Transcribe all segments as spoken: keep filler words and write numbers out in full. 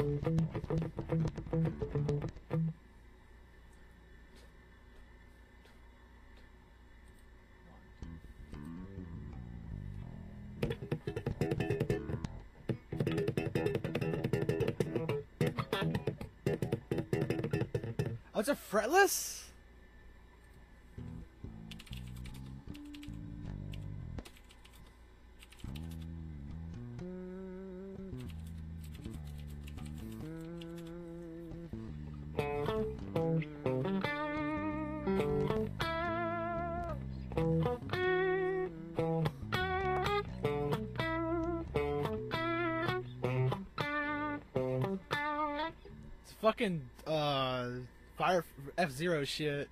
Oh, it's a fretless? It's fucking uh Fire F-Zero shit.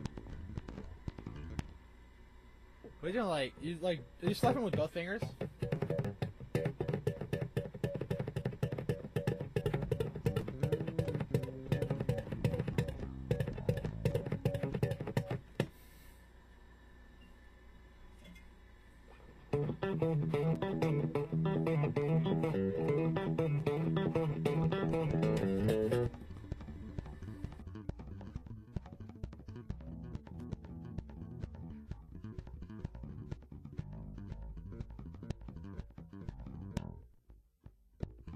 What are you doing? Like you like are you slapping with both fingers?